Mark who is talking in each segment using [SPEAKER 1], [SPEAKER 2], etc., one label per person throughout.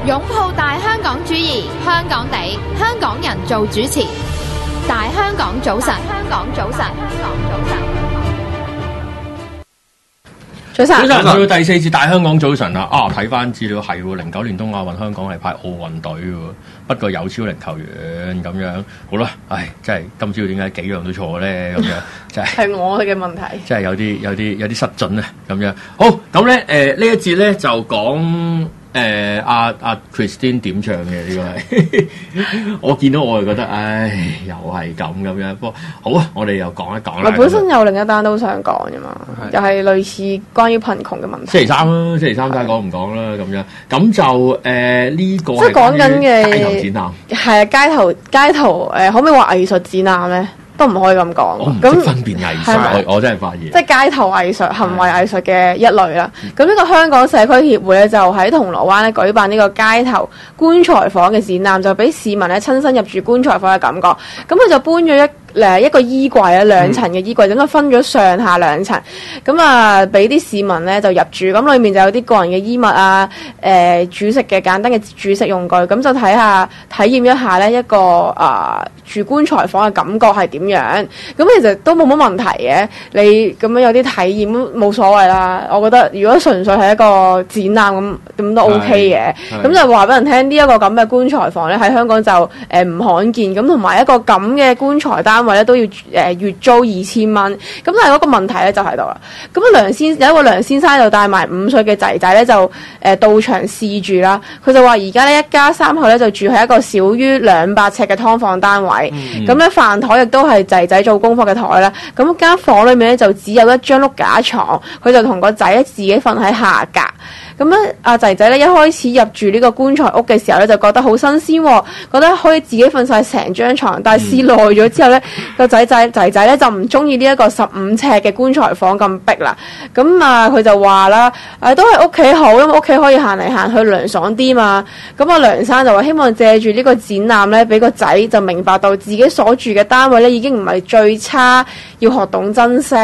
[SPEAKER 1] 擁抱大香港主義，香港地，香港人做主持。大香港早晨，香港早晨，香港早晨。
[SPEAKER 2] 早晨，
[SPEAKER 3] 去到第4節大香港早晨啦！睇翻資料係09年東亞運香港係派奧運隊喎，不過有超齡球員咁樣。好啦，真係今朝點解幾樣都錯咧？咁樣真係
[SPEAKER 2] 係我哋嘅問題，
[SPEAKER 3] 真係有啲失準啊！咁樣好咁咧，呢一節咧就講阿 Christine 點唱嘅呢個係，我見到我就覺得，又係咁樣。不過好啊，我哋又講一講啦。
[SPEAKER 2] 本身有另一單都想講啫嘛，又係類似關於貧窮嘅問題。
[SPEAKER 3] 星期三啦，星期三睇講唔講啦，咁樣咁就呢個
[SPEAKER 2] 即係講緊嘅
[SPEAKER 3] 街頭展覽，
[SPEAKER 2] 係啊，街頭可唔可以話藝術展覽咧？都唔可以咁講。
[SPEAKER 3] 我唔識分辨藝術，我真係發現。
[SPEAKER 2] 即係街頭藝術、行為藝術嘅一類啦。咁呢個香港社區協會咧，就喺銅鑼灣咧舉辦呢個街頭棺材房嘅展覽，就俾市民咧親身入住棺材房嘅感覺。咁佢就搬咗一個衣櫃啊，2層嘅衣櫃，咁分咗上下2層。咁啊，俾啲市民咧就入住。咁裏面就有啲個人嘅衣物啊，煮食嘅簡單嘅煮食用具。咁就體驗一下咧一個住棺材房嘅感覺係點樣。咁其實都冇乜問題嘅。你咁樣有啲體驗都冇所謂啦。我覺得如果純粹係一個展覽咁都 OK 嘅。咁就話俾人聽呢一個咁嘅棺材房咧喺香港就唔罕見。咁同埋一個咁嘅棺材單位咧都要月租2000蚊。咁但係嗰個問題咧就喺度啦。咁有一個梁先生就帶埋5歲嘅仔仔咧就到場試住啦。佢就話而家咧一家3口咧就住喺一個少於200尺嘅劏房單位。咁咧飯台亦都係仔仔做功課嘅台啦。咁間房裏面咧就只有一張碌架床，佢就同個仔咧自己瞓喺下格。咁咧阿仔仔咧一開始入住呢個棺材屋嘅時候咧就覺得好新鮮，覺得可以自己瞓晒成張床。但係試耐咗之後咧，個仔仔咧就唔中意呢一個15尺嘅棺材房咁逼啦。咁佢就話啦，都係屋企好，因為屋企可以行嚟行去涼爽啲嘛。咁阿梁生就話希望借住呢個展覽咧，俾個仔就明白到自己所住嘅單位咧已經唔係最差，要學懂珍惜。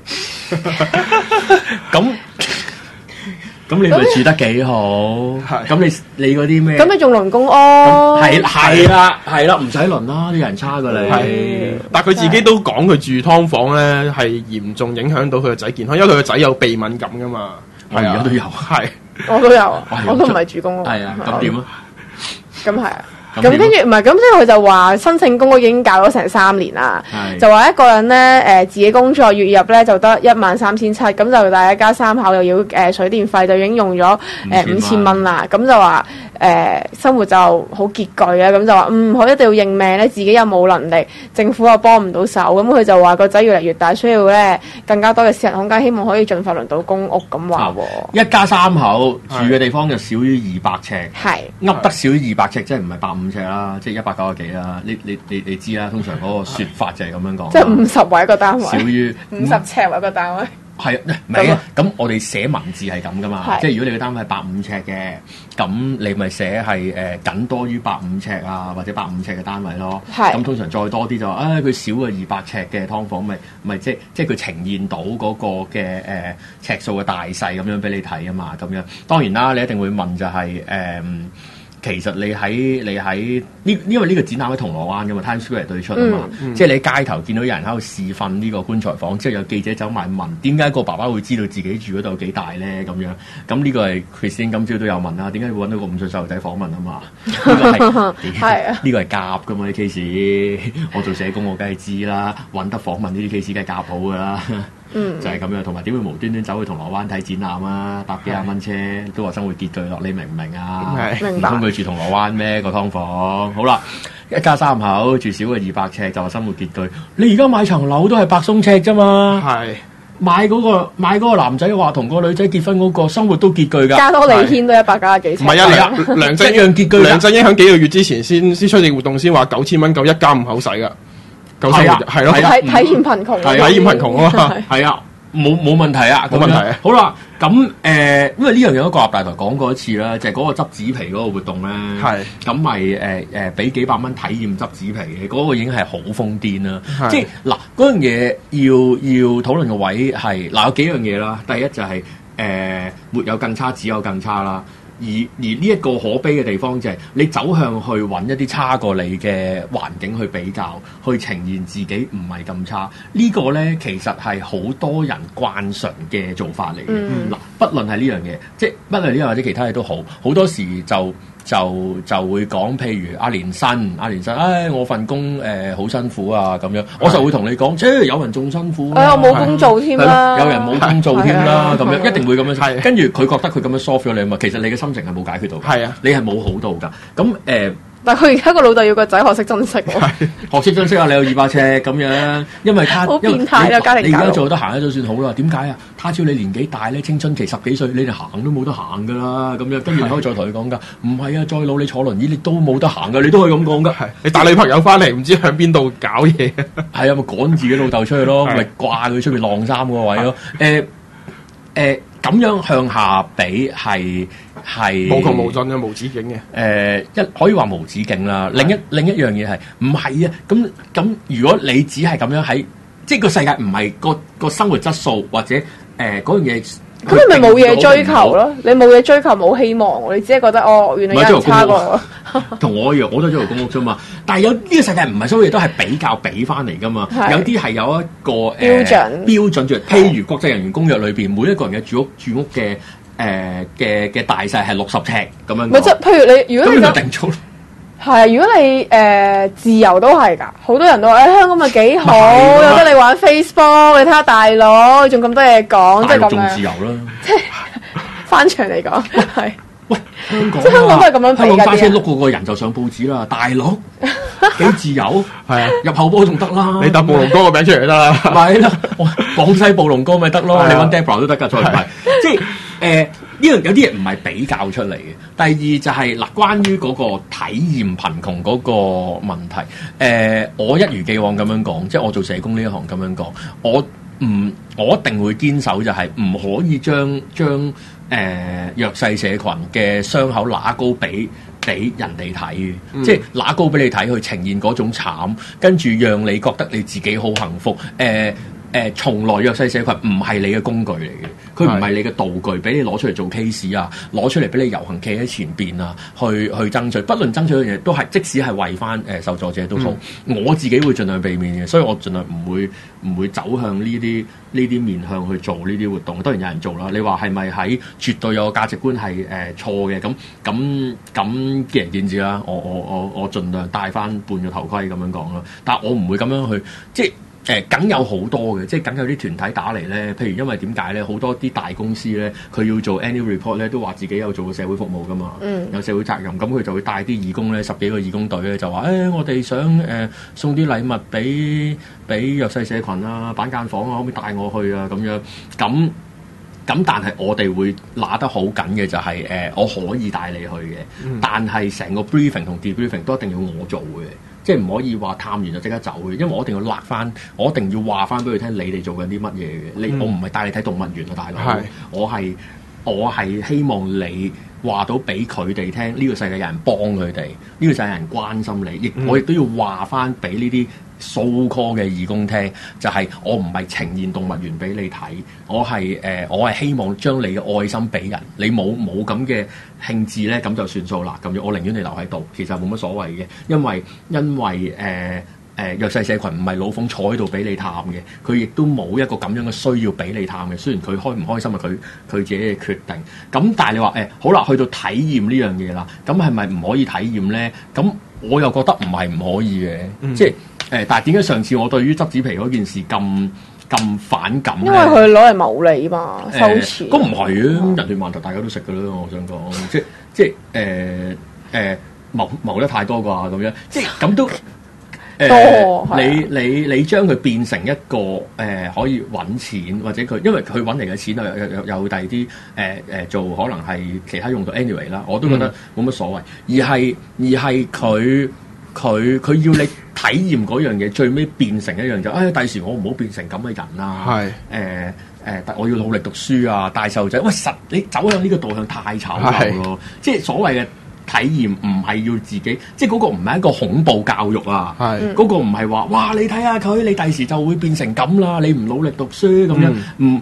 [SPEAKER 3] 咁你咪住得幾好？咁你嗰啲咩？
[SPEAKER 2] 咁你仲輪公屋？
[SPEAKER 3] 係啦，唔使輪啦，啲人差過你。
[SPEAKER 4] 但佢自己都講佢住劏房咧係嚴重影響到佢個仔健康，因為佢個仔有鼻敏感噶嘛。
[SPEAKER 3] 我而家都有，
[SPEAKER 2] 我都有，我都唔係住公屋。
[SPEAKER 3] 係啊，咁點啊？
[SPEAKER 2] 咁係啊。咁跟住唔係咁，即係佢就話申請公屋已經搞咗成3年啦，就話一個人咧自己工作月入咧就得13700，咁就大家一家3口又要水電費就已經用咗5000蚊啦，咁就話生活就好拮據啊，咁就話佢一定要認命咧，自己又冇能力，政府又幫唔到手，咁佢就話個仔越嚟越大，需要咧更加多嘅私人空間，希望可以盡快輪到公屋咁話喎。
[SPEAKER 3] 一家3口住嘅地方就少於200尺，
[SPEAKER 2] 噏
[SPEAKER 3] 得少於200尺，即係唔係150尺啦，即係190幾啦。你知啦，通常嗰個説法就係咁樣講。
[SPEAKER 2] 即係50為一個單位，
[SPEAKER 3] 少於
[SPEAKER 2] 50尺為一個單位。
[SPEAKER 3] 係唔係啊？咁我哋寫文字係咁噶嘛？即係如果你個單位係150尺嘅，咁你咪寫係僅多於150尺啊，或者150尺嘅單位咯。咁通常再多啲就佢少過200尺嘅劏房，咪即係佢呈現到嗰個嘅尺數嘅大細咁樣俾你睇啊嘛。咁樣當然啦，你一定會問就係其實你喺因為呢個展覽喺銅鑼灣㗎嘛 ，Times Square 對出啊嘛，即係你喺街頭見到有人喺度試瞓呢個棺材房，之後有記者走埋問點解個爸爸會知道自己住嗰度幾大咧咁樣，咁呢個係 Christine 今朝都有問啦，點解會揾到個5歲細路仔訪問啊嘛？呢個係夾㗎嘛啲 case， 我做社工我梗係知啦，揾得訪問呢啲 case 梗係夾好㗎啦。就係咁樣，同埋點會無端端走去銅鑼灣睇展覽啊？搭幾廿蚊車都話生活拮據咯，你明唔明啊？
[SPEAKER 2] 明白。
[SPEAKER 3] 唔通佢住銅鑼灣咩？個劏房好啦，一家3口住少過200尺就話生活拮據。你而家買層樓都係100鬆尺啫嘛。買嗰個男仔話同個女仔結婚嗰個生活都拮據㗎。加多利軒都190幾尺。
[SPEAKER 4] 唔係啊，梁振英拮據。梁振英喺幾個月之前先出席活動先話9000蚊夠一家5口使㗎。係咯，
[SPEAKER 2] 體驗貧窮，
[SPEAKER 4] 體驗貧窮啊嘛，
[SPEAKER 3] 係啊，冇問題啊，
[SPEAKER 4] 冇問題啊。
[SPEAKER 3] 好啦，咁因為呢樣嘢都國立大台講過一次啦，就係嗰個執紙皮嗰個活動咧，咁咪俾幾百蚊體驗執紙皮嘅，嗰個已經係好瘋癲啦。即係嗱，嗰樣嘢要討論嘅位係嗱有幾樣嘢啦，第一就係沒有更差，只有更差啦。 呢一個可悲嘅地方就係你走向去揾一啲差過你嘅環境去比較，去呈現自己唔係咁差。呢個咧其實係好多人慣常嘅做法嚟嘅。嗱，不論係呢樣嘢，即係不論呢樣或者其他嘢都好，好多時就會講，譬如阿連生，我份工好辛苦啊咁樣，我就會同你講，有人仲辛苦，
[SPEAKER 2] 我冇工做添啦，
[SPEAKER 3] 有人冇工做添啦，咁樣一定會咁樣。跟住佢覺得佢咁樣 soft 咗你啊嘛，其實你嘅心情係冇解決到，係啊，你係冇好到㗎。咁
[SPEAKER 2] 但係佢而家個老豆要個仔學識珍惜喎，
[SPEAKER 3] 學識珍惜啊！你有200尺咁樣，因為他
[SPEAKER 2] 好變態啊！家庭教育，
[SPEAKER 3] 你而家做得行得就算好啦。點解啊？他朝你年紀大咧，青春期10幾歲，你哋行都冇得行噶啦。咁樣跟住你可以再同佢講噶，唔係啊！再老你坐輪椅，你都冇得行噶，你都可以咁講噶。
[SPEAKER 4] 你帶女朋友翻嚟，唔知向邊度搞嘢？
[SPEAKER 3] 係啊，咪趕自己老豆出去咯，咪掛佢出面晾衫嗰位咯。咁樣向下比係
[SPEAKER 4] 無窮無盡嘅無止境嘅。
[SPEAKER 3] 可以話無止境啦。另一樣嘢係唔係啊？咁如果你只係咁樣喺，即係個世界唔係個生活質素或者嗰樣嘢，
[SPEAKER 2] 咁你咪冇嘢追求咯？你冇嘢追求，冇希望，你只係覺得原來有人差過我。
[SPEAKER 3] 同我一樣，我都做公屋啫嘛。但係有呢個世界唔係所有嘢都係比較比翻嚟噶嘛。有啲係有一個標準，譬如國際人員公約裏邊，每一個人嘅住屋嘅嘅大細係60尺咁樣。
[SPEAKER 2] 咪即係譬如你，如果你
[SPEAKER 3] 就定咗。
[SPEAKER 2] 係啊，如果你自由都係㗎，好多人都話香港咪幾好，有得你玩 Facebook，你睇下大陸仲咁多嘢講，即係咁樣。
[SPEAKER 3] 仲自由啦，
[SPEAKER 2] 即係翻牆嚟講係。
[SPEAKER 3] 喂，香港
[SPEAKER 2] 即係香港都係咁樣比㗎。
[SPEAKER 3] 香港揸車碌過個人就上報紙啦，大陸幾自由，係啊，入後波仲得啦。
[SPEAKER 4] 你搭暴龍哥個名出嚟得啦，
[SPEAKER 3] 咪啦，廣西暴龍哥咪得咯，你揾 Debra 都得㗎，再唔係即係呢樣有啲嘢唔係比較出嚟嘅。第二就係嗱，關於嗰個體驗貧窮嗰個問題，我一如既往咁樣講，即係我做社工呢一行咁樣講，我一定會堅守就係唔可以將弱勢社群嘅傷口揦高俾人哋睇嘅，即係揦高俾你睇去呈現嗰種慘，跟住讓你覺得你自己好幸福。從來弱勢社群唔係你嘅工具嚟嘅，佢唔係你嘅道具，俾你攞出嚟做 case 啊，攞出嚟俾你遊行企喺前邊啊，去爭取，不論爭取嘅嘢都係，即使係為翻受助者都好，我自己會盡量避免嘅，所以我盡量唔會走向呢啲面向去做呢啲活動。當然有人做啦，你話係咪喺絕對有個價值觀係錯嘅？咁見仁見智啦。我盡量戴翻半個頭盔咁樣講啦，但係我唔會咁樣去即係。梗有好多嘅，即係梗有啲團體打嚟咧。譬如因為點解咧？好多啲大公司咧，佢要做 annual report 咧，都話自己有做過社會服務噶嘛，有社會責任。咁佢就會帶啲義工咧，10幾個義工隊咧，就話我哋想送啲禮物俾弱勢社群啊，板間房啊，可唔可以帶我去啊？咁樣咁，但係我哋會拿得好緊嘅就係我可以帶你去嘅，但係成個 briefing 同 debriefing 都一定要我做嘅。即係唔可以話探完就即刻走嘅，因為我一定要揦翻，我一定要話翻俾佢聽，你哋做緊啲乜嘢嘅。我唔係帶你睇動物園啊，大佬。我係希望你話到俾佢哋聽，呢個世界有人幫佢哋，呢個世界有人關心你。我亦都要話翻俾呢啲so call 嘅義工聽，就係我唔係呈現動物園俾你睇，我係希望將你嘅愛心俾人。你冇咁嘅興致咧，咁就算數啦。咁樣我寧願你留喺度，其實冇乜所謂嘅，因為弱勢社群唔係老馮坐喺度俾你探嘅，佢亦都冇一個咁樣嘅需要俾你探嘅。雖然佢開唔開心係佢自己嘅決定。咁但係你話好啦，去到體驗呢樣嘢啦，咁係咪唔可以體驗咧？咁我又覺得唔係唔可以嘅，即係但係點解上次我對於執紙皮嗰件事咁反感咧？因為
[SPEAKER 2] 佢攞嚟牟利嘛，收錢。
[SPEAKER 3] 咁唔係啊，人血饅頭大家都食㗎啦，我想講，即係謀得太多啩咁樣，即係咁都。你將佢變成一個可以揾錢，或者佢因為佢揾嚟嘅錢有第二啲做可能係其他用途 anyway 啦，我都覺得冇乜所謂。而係佢要你體驗嗰樣嘢，最尾變成一樣就第時我唔好變成咁嘅人啦。我要努力讀書啊，帶細路仔。喂，你走向呢個導向太醜陋咯，即係所謂嘅。體驗唔係要自己，即係嗰個唔係一個恐怖教育啊！嗰個唔係話，哇！你睇下佢，你第時就會變成咁啦！你唔努力讀書咁樣，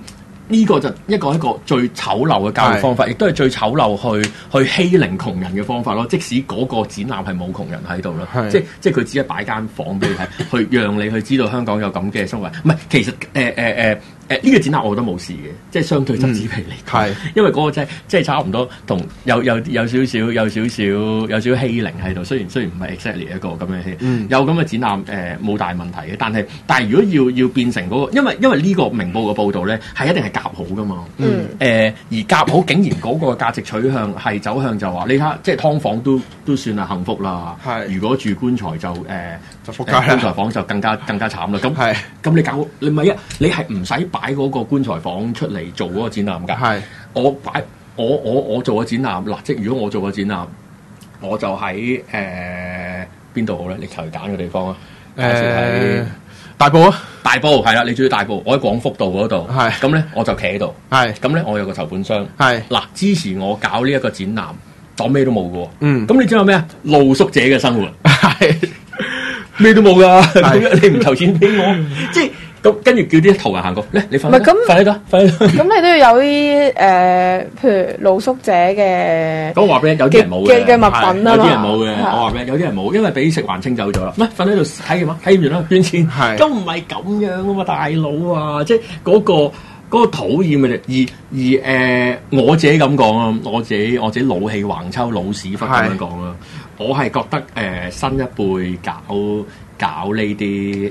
[SPEAKER 3] 呢個就一個最醜陋嘅教育方法，亦都係最醜陋去欺凌窮人嘅方法咯。即使嗰個展覽係冇窮人喺度啦，即係佢只係擺間房俾你睇，去讓你去知道香港有咁嘅生活。唔係，其實呢個展覽我覺得冇事嘅，即係相對執紙皮嚟講，因為嗰個即係差唔多同有少少欺凌喺度。雖然唔係 exactly 一個咁嘅欺凌，有咁嘅展覽冇大問題嘅。但係如果要變成嗰個，因為呢個明報嘅報導咧係一定係夾好噶嘛。而夾好竟然嗰個價值取向係走向就話你睇，即係劏房都算係幸福啦。如果住棺材就仆街啦，棺材房就更加慘啦。咁你咪你係唔使擺嗰個棺材房出嚟做嗰個展覽㗎。我做個展覽嗱，即係如果我做個展覽，我就喺邊度好咧？你求其揀個地方啊。喺
[SPEAKER 4] 大埔啊，
[SPEAKER 3] 大埔係啦，你中意大埔，我喺廣福道嗰度。咁咧我就企喺度。咁咧我有個籌款箱。嗱，支持我搞呢一個展覽，講咩都冇嘅喎。咁你知道咩啊？露宿者嘅生活。咩都冇㗎。咁你唔籌錢俾我，即係。咁跟住叫啲途人行過，咧你瞓喺度。咁
[SPEAKER 2] 你都要有啲譬如露宿者嘅。
[SPEAKER 3] 咁我話俾你，有啲人冇嘅
[SPEAKER 2] 物品啊嘛。
[SPEAKER 3] 有啲人冇嘅，我話俾你，有啲人冇，因為俾食環清走咗啦。唔係瞓喺度睇完睇完啦，捐錢。咁唔係咁樣啊嘛，大佬啊，即係嗰個討厭嘅啫。而我自己咁講啊，我自己老氣橫秋老屎忽咁樣講啦。我係覺得新一輩搞呢啲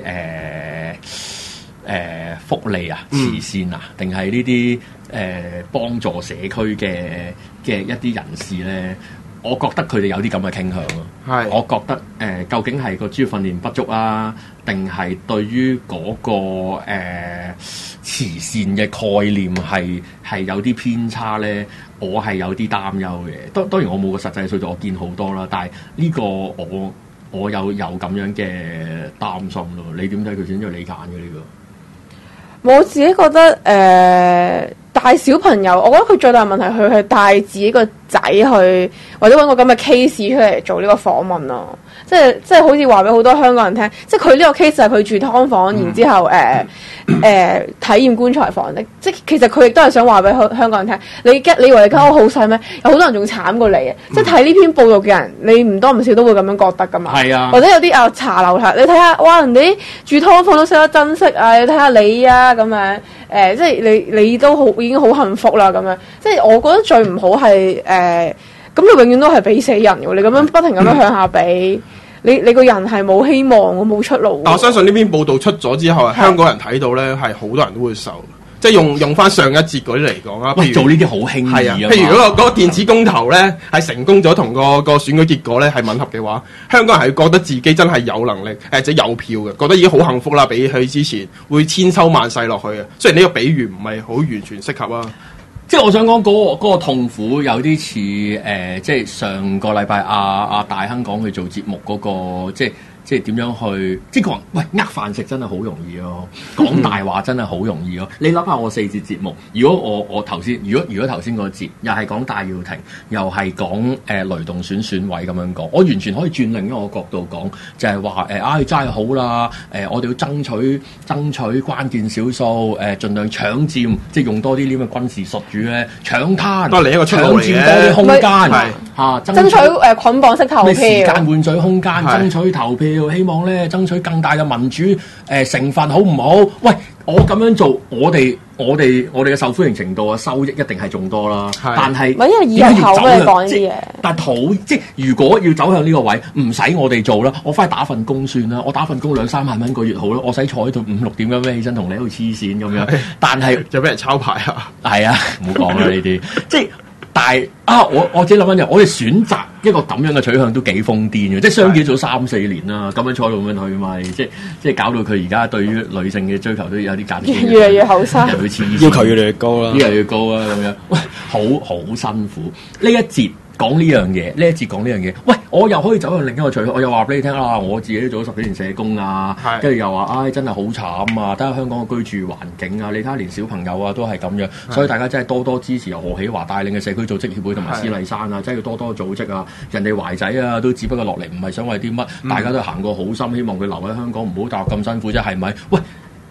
[SPEAKER 3] 福利啊、慈善啊，定係呢啲幫助社區嘅一啲人士咧，我覺得佢哋有啲咁嘅傾向咯。我覺得究竟係個專業訓練不足啊，定係對於嗰個慈善嘅概念係有啲偏差咧？我係有啲擔憂嘅。當然我冇個實際數據，我見好多啦，但係呢個我有咁樣嘅擔心咯。你點睇佢先？因為你揀嘅呢個。
[SPEAKER 2] 我自己覺得帶小朋友，我覺得佢最大問題，佢係帶自己個仔去，或者揾個咁嘅 case 出嚟做呢個訪問咯。即係好似話俾好多香港人聽，即係佢呢個 case 係佢住劏房，然之後體驗棺材房咧。即係其實佢亦都係想話俾香港人聽，你以為你間屋好細咩？有好多人仲慘過你嘅。即係睇呢篇報道嘅人，你唔多唔少都會咁樣覺得噶嘛。係啊，或者有啲茶樓你睇下，哇！人哋住劏房都識得珍惜啊！你睇下你啊咁樣。即係你都好已經好幸福啦咁樣。即係我覺得最唔好係咁你永遠都係俾死人嘅，你咁樣不停咁樣向下俾，你個人係冇希望，冇出路。
[SPEAKER 4] 但我相信呢篇報道出咗之後，香港人睇到咧係好多人都會受。即係用翻上一節嗰啲嚟講啊，
[SPEAKER 3] 做呢啲好輕易啊。
[SPEAKER 4] 譬如嗰個電子公投咧係成功咗，同個選舉結果咧係吻合嘅話，香港人係覺得自己真係有能力即係有票嘅，覺得已經好幸福啦。比起之前會千秋萬世落去啊。雖然呢個比喻唔係好完全適合啊。
[SPEAKER 3] 即係我想講嗰個痛苦有啲似即係上個禮拜阿大亨講去做節目嗰個即係點樣去？即係佢話：喂，飯食真係好容易咯，講大話真係好容易咯。你諗下我4節節目，如果我頭先，如果頭先嗰節又係講戴耀廷，又係講雷動選委咁樣講，我完全可以轉另一個角度講，就係話真係好啦，我哋要爭取關鍵少數，盡量搶佔，即係用多啲呢個軍事術語咧，搶灘，
[SPEAKER 4] 都係另一個出路嚟嘅，
[SPEAKER 3] 搶佔多啲空間，
[SPEAKER 2] 爭取捆綁式投票，
[SPEAKER 3] 時間換取空間，爭取投票。希望咧爭取更大嘅民主成分，好唔好？喂，我咁樣做，我哋嘅受歡迎程度啊，收益一定係仲多啦。但係
[SPEAKER 2] 因為以後口嚟講啲嘢，
[SPEAKER 3] 但係即係如果要走向呢個位，唔使我哋做啦，我翻去打份工算啦。我打份工2-3萬蚊個月好啦，我使坐喺度5-6點咁樣起身同你喺度黐線咁樣。但係
[SPEAKER 4] 就俾人抄牌啊！
[SPEAKER 3] 係啊，唔好講啦呢啲，即係。但係我自己諗緊就，我哋選擇一個咁樣嘅取向都幾瘋癲嘅，即係相見咗3-4年啦，咁樣坐到咁樣去咪，即係搞到佢而家對於女性嘅追求都有啲價值，
[SPEAKER 2] 越嚟越後生，
[SPEAKER 3] 要求越嚟越高啦，越嚟越高啦咁樣，喂，好辛苦呢一節。講呢樣嘢，呢一節講呢樣嘢，喂，我又可以走向另一個取向，我又話俾你聽啊，我自己都做咗10幾年社工啊，跟住又話，真係好慘啊，睇下香港嘅居住環境啊，你睇下連小朋友啊都係咁樣，所以大家真係多多支持由何喜華帶領嘅社區組織協會同埋施麗珊啊，真係要多多組織啊，人哋懷仔啊都只不過落嚟唔係想為啲乜，大家都行過好心，希望佢留喺香港，唔好大陸咁辛苦啫，係咪？喂！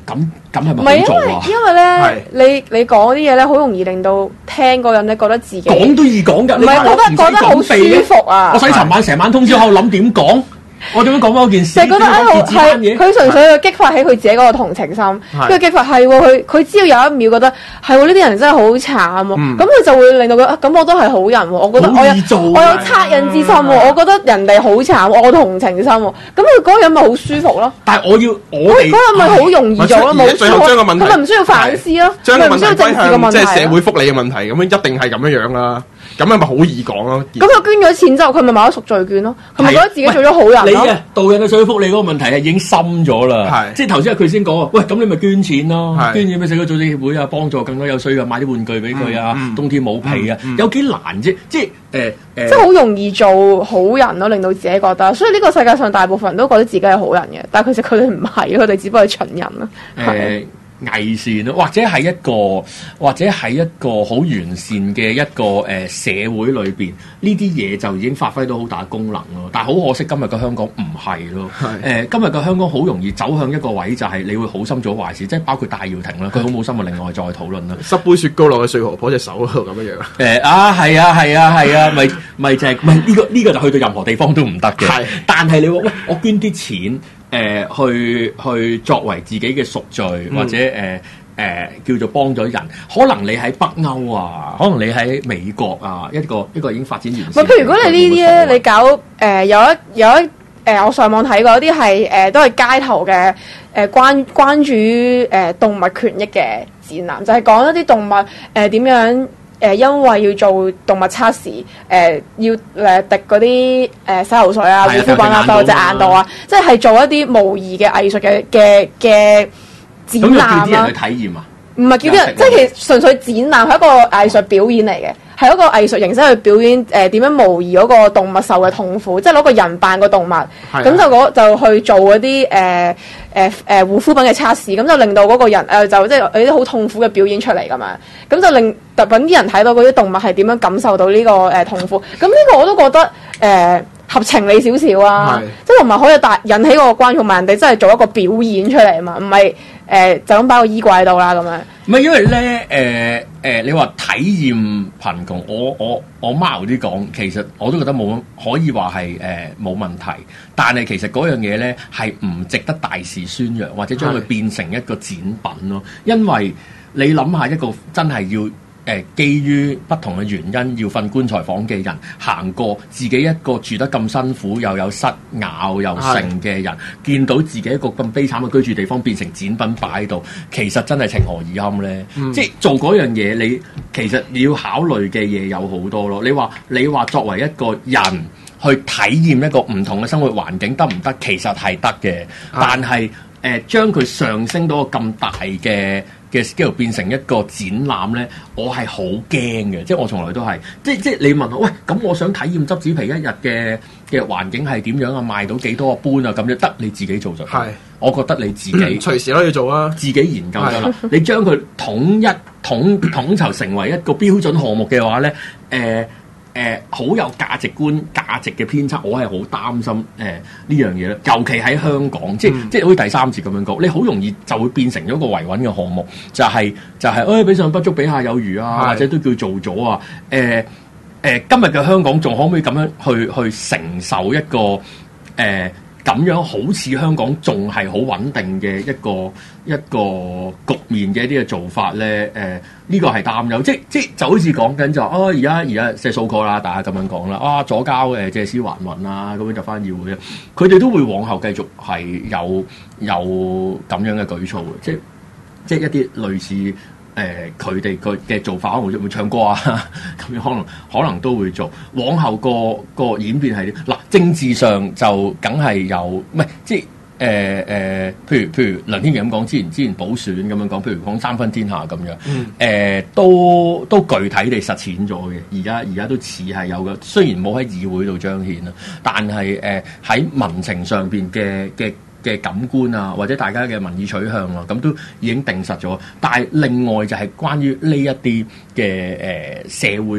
[SPEAKER 3] 咁係咪好做啊？
[SPEAKER 2] 因為你講啲嘢咧，好容易令到聽嗰人咧覺得自己
[SPEAKER 3] 講都易講㗎，
[SPEAKER 2] 唔係覺得好舒服啊！
[SPEAKER 3] 我使尋晚成晚通宵喺度諗點講。我點樣講翻嗰件事？
[SPEAKER 2] 就覺得係佢純粹去激發起佢自己嗰個同情心，跟住激發係佢只要有一秒覺得係呢啲人真係好慘喎，咁佢就會令到佢咁我都係好人喎，我覺得我有惻隱之心喎，我覺得人哋好慘，我同情心喎，咁佢嗰樣咪好舒服咯。
[SPEAKER 3] 但係我哋
[SPEAKER 2] 嗰樣咪好容易做咯，冇
[SPEAKER 4] 最後將個問題
[SPEAKER 2] 佢咪唔需要反思咯，
[SPEAKER 4] 將個問題
[SPEAKER 2] 歸向
[SPEAKER 4] 即係社會福利嘅問題，咁樣一定係咁樣樣啦。咁係咪好易講咯？
[SPEAKER 2] 咁佢捐咗錢之後，佢咪買咗贖罪券咯？佢咪覺得自己做咗好人咯？
[SPEAKER 3] 你導引嘅社會福利嗰個問題係已經深咗啦。即係頭先佢先講啊，喂，咁你咪捐錢咯，捐錢俾社區組織協會啊，幫助更多有需要，買啲玩具俾佢啊，冬天冇被啊，有幾難啫？即係
[SPEAKER 2] 好容易做好人咯，令到自己覺得。所以呢個世界上大部分人都覺得自己係好人嘅，但係其實佢哋唔係，佢哋只不過係蠢人咯。
[SPEAKER 3] 偽善咯，或者係一個好完善嘅一個社會裏邊，呢啲嘢就已經發揮到好大功能咯。但係好可惜，今日嘅香港唔係咯。今日嘅香港好容易走向一個位，就係你會好心做壞事，即係包括戴耀廷啦，佢好冇心啊。另外再討論啦，
[SPEAKER 4] 濕杯雪糕落去碎河婆隻手嗰度咁樣樣。
[SPEAKER 3] 係啊，咪就係呢個就去到任何地方都唔得嘅。但係你話喂，我捐啲錢。去作為自己嘅贖罪，或者叫做幫咗人，可能你喺北歐啊，可能你喺美國啊，一個已經發展完善。
[SPEAKER 2] 譬如如果你呢啲咧，你搞有一我上網睇過一啲係都係街頭嘅關注動物權益嘅展覽，就係講一啲動物點樣。因為要做動物測試，要滴嗰啲洗頭水啊、護膚品啊，到隻眼度啊，即係做一啲模擬嘅藝術嘅展覽啦。咁
[SPEAKER 3] 叫啲人去體驗啊？
[SPEAKER 2] 唔係叫啲人，即係其實純粹展覽係一個藝術表演嚟嘅，係一個藝術形式去表演點樣模擬嗰個動物受嘅痛苦，即係攞個人扮個動物，咁就去做嗰啲護膚品嘅測試，咁就令到嗰個人就即係有啲好痛苦嘅表演出嚟㗎嘛，咁就令特品啲人睇到嗰啲動物係點樣感受到呢個痛苦，咁呢個我都覺得合情理少少啊，即係同埋可以引起個關注，人哋真係做一個表演出嚟啊嘛，唔係就咁擺個衣櫃度啦咁樣。
[SPEAKER 3] 唔係因為咧你話體驗貧窮，我貓啲講，其實我都覺得可以話係冇問題，但係其實嗰樣嘢咧係唔值得大肆宣揚，或者將佢變成一個展品咯。因為你諗下一個真係要。基於不同嘅原因要瞓棺材房嘅人，行過自己一個住得咁辛苦又有虱咬又剩嘅人，見到自己一個咁悲慘嘅居住地方變成展品擺喺度，其實真係情何以堪咧？即係做嗰樣嘢，你其實你要考慮嘅嘢有好多咯。你話作為一個人去體驗一個唔同嘅生活環境得唔得？其實係得嘅，但係將佢上升到個咁大嘅 scale 變成一個展覽咧，我係好驚嘅，即係我從來都係，即係你問我，喂，咁我想體驗執紙皮一日嘅環境係點樣啊？賣到幾多個搬啊？咁樣得你自己做就係，我覺得你自己
[SPEAKER 4] 隨時可以做啊，自
[SPEAKER 3] 己研究得啦。你將佢統籌成為一個標準項目嘅話咧，好有價值觀、價值嘅偏差，我係好擔心呢樣嘢咧。尤其喺香港，即係好似第三節咁樣講，你好容易就會變成咗一個維穩嘅項目，就係比上不足，比下有餘啊，或者都叫做咗啊。今日嘅香港仲可唔可以咁樣去承受一個咁樣好似香港仲係好穩定嘅一個局面嘅一啲嘅做法咧？呢個係擔憂，即就好似講緊就而家即係數過啦，大家咁樣講啦，左膠借屍還魂啊，咁樣就翻議會啊，佢哋都會往後繼續係有咁樣嘅舉措嘅，即係一啲類似佢哋嘅做法，可能會唱歌啊，咁樣可能都會做。往後個演變係點？嗱，政治上就梗係有，唔係即係譬如梁天琦咁講，之前補選咁樣講，譬如講三分天下咁樣，都具體地實踐咗嘅。而家都似係有嘅，雖然冇喺議會度彰顯啦，但係喺民情上邊嘅感官啊，或者大家嘅民意取向啊，咁都已經定實咗。但係另外就係關於呢一啲嘅社會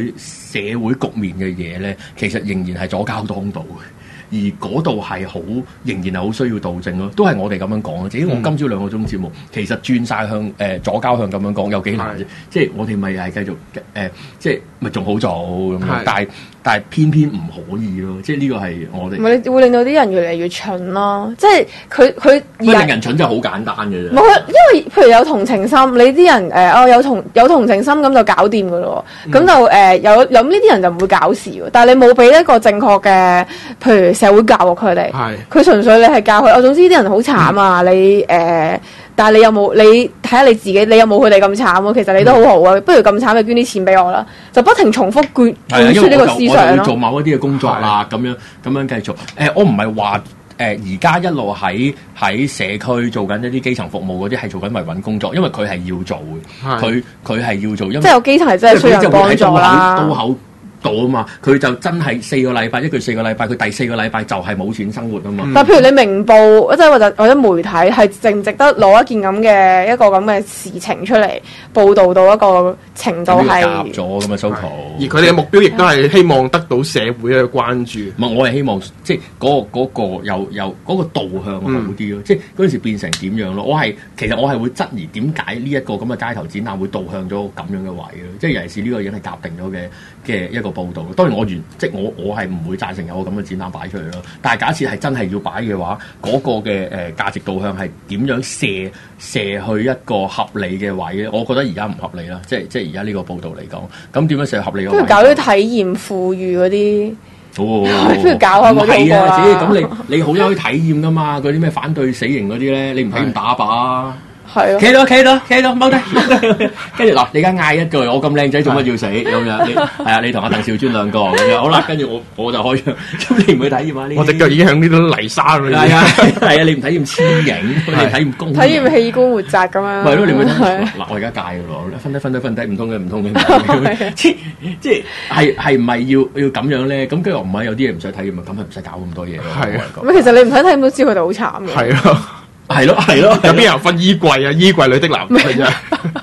[SPEAKER 3] 社會局面嘅嘢咧，其實仍然係左膠當道嘅。而嗰度係好，仍然係好需要導正咯。都係我哋咁樣講嘅。至於我今朝2個鐘節目，其實轉晒向左膠向咁樣講，有幾難啫？即係我哋咪係繼續即係咪仲好做咁樣？但係偏偏唔可以咯。即係呢個係我哋。唔係，你會令到啲人越嚟越蠢咯。即係佢令人蠢就好簡單嘅啫。冇，因為譬如有同情心，你啲人有同情心咁就搞掂㗎咯。咁就有呢啲人就唔會搞事喎。但係你冇俾一個正確嘅，譬如社會教育佢哋，佢純粹你係教佢。總之啲人好慘啊！你但係你有冇？你睇下你自己，你有冇佢哋咁慘喎？其實你都好好啊！不如咁慘，你捐啲錢俾我啦，就不停重複灌輸呢個思想咯。我哋會做某一啲嘅工作啦，咁樣繼續。我唔係話而家一路喺社區做緊一啲基層服務嗰啲係做緊維穩工作，因為佢係要做嘅，佢係要做，因為即係有基層係真係需要人幫助啦。刀口到啊嘛，佢就真係4個禮拜，一個4個禮拜，佢第4個禮拜就係冇錢生活啊嘛。但譬如你明報，即係或者媒體係值唔值得攞一件咁嘅一個咁嘅事情出嚟報導到一個程度係夾咗咁嘅收徒，而佢哋嘅目標亦都係希望得到社會嘅關注。唔係，我係希望即係嗰個有嗰個導向好啲咯。即係嗰陣時變成點樣咯？其實我係會質疑點解呢一個咁嘅街頭展覽會導向咗咁樣嘅位咯。即係尤其是呢個已經係夾定咗嘅一個報導。當然我係唔會贊成有個咁嘅展覽擺出嚟咯。但係假設係真係要擺嘅話，嗰個嘅價值導向係點樣射去一個合理嘅位咧？我覺得而家唔合理啦。即係而家呢個報導嚟講，咁點樣射合理嘅位？不如搞啲體驗富裕嗰啲。不如搞下嗰啲好過啦。咁你好有體驗噶嘛？嗰啲咩反對死刑嗰啲咧，你唔體驗打靶？係啊，企到，踎低，跟住嗱，你而家嗌一句，我咁靚仔做乜要死咁樣？係啊，你同阿鄧兆尊兩個咁樣，好啦，跟住我就開槍，咁你唔會體驗下呢？我隻腳已經響呢啲泥沙嗰啲。係啊，你唔體驗黐影，你體驗功，體驗器官活摘咁樣。係咯，你會嗱，我而家戒嘅咯，瞓低，唔通嘅，即係唔係要咁樣咧？咁跟住我唔係有啲嘢唔使體驗，咁係唔使搞咁多嘢咯。係啊，咁其實你唔使體驗都知佢哋好慘嘅。係咯。係咯，有邊有分衣櫃啊？衣櫃裏的男人啫，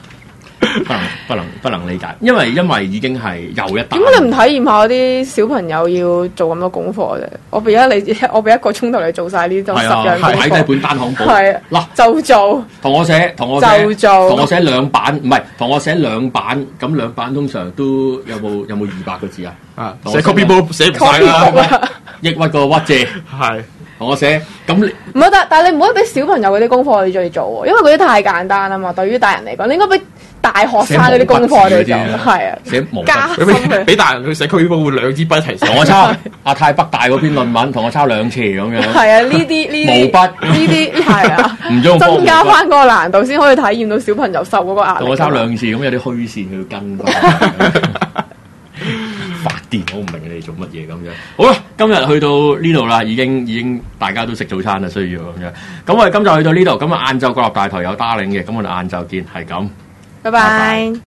[SPEAKER 3] 不能理解，因為已經係又一單。點解你唔體驗下啲小朋友要做咁多功課啫？我俾一個鐘頭你做晒呢種10樣功課，睇低本單行簿。係嗱，就做同我寫2版，唔係同我寫2版，咁2版通常都有冇200個字啊？寫 copy book 寫唔晒啦，抑鬱個鬱字係。同我寫咁你唔好，但係你唔可以俾小朋友嗰啲功課你再做喎，因為嗰啲太簡單啊嘛。對於大人嚟講，你應該俾大學生嗰啲功課你做，係啊，寫毛筆俾大人去寫區報，會2支筆一齊寫。同我抄阿泰北大嗰篇論文，同我抄2次咁樣。係啊，呢啲毛筆呢啲係啊，唔增加翻嗰個難度先可以體驗到小朋友受嗰個壓力。同我抄2次，咁有啲虛線要跟翻。發電，我唔明你哋做乜嘢咁樣。好啦，今日去到呢度啦，已經大家都食早餐啦，需要咁樣。咁我哋今集去到呢度，咁啊晏晝國立大台有 Darling 嘅，咁我哋晏晝見，係咁，拜拜。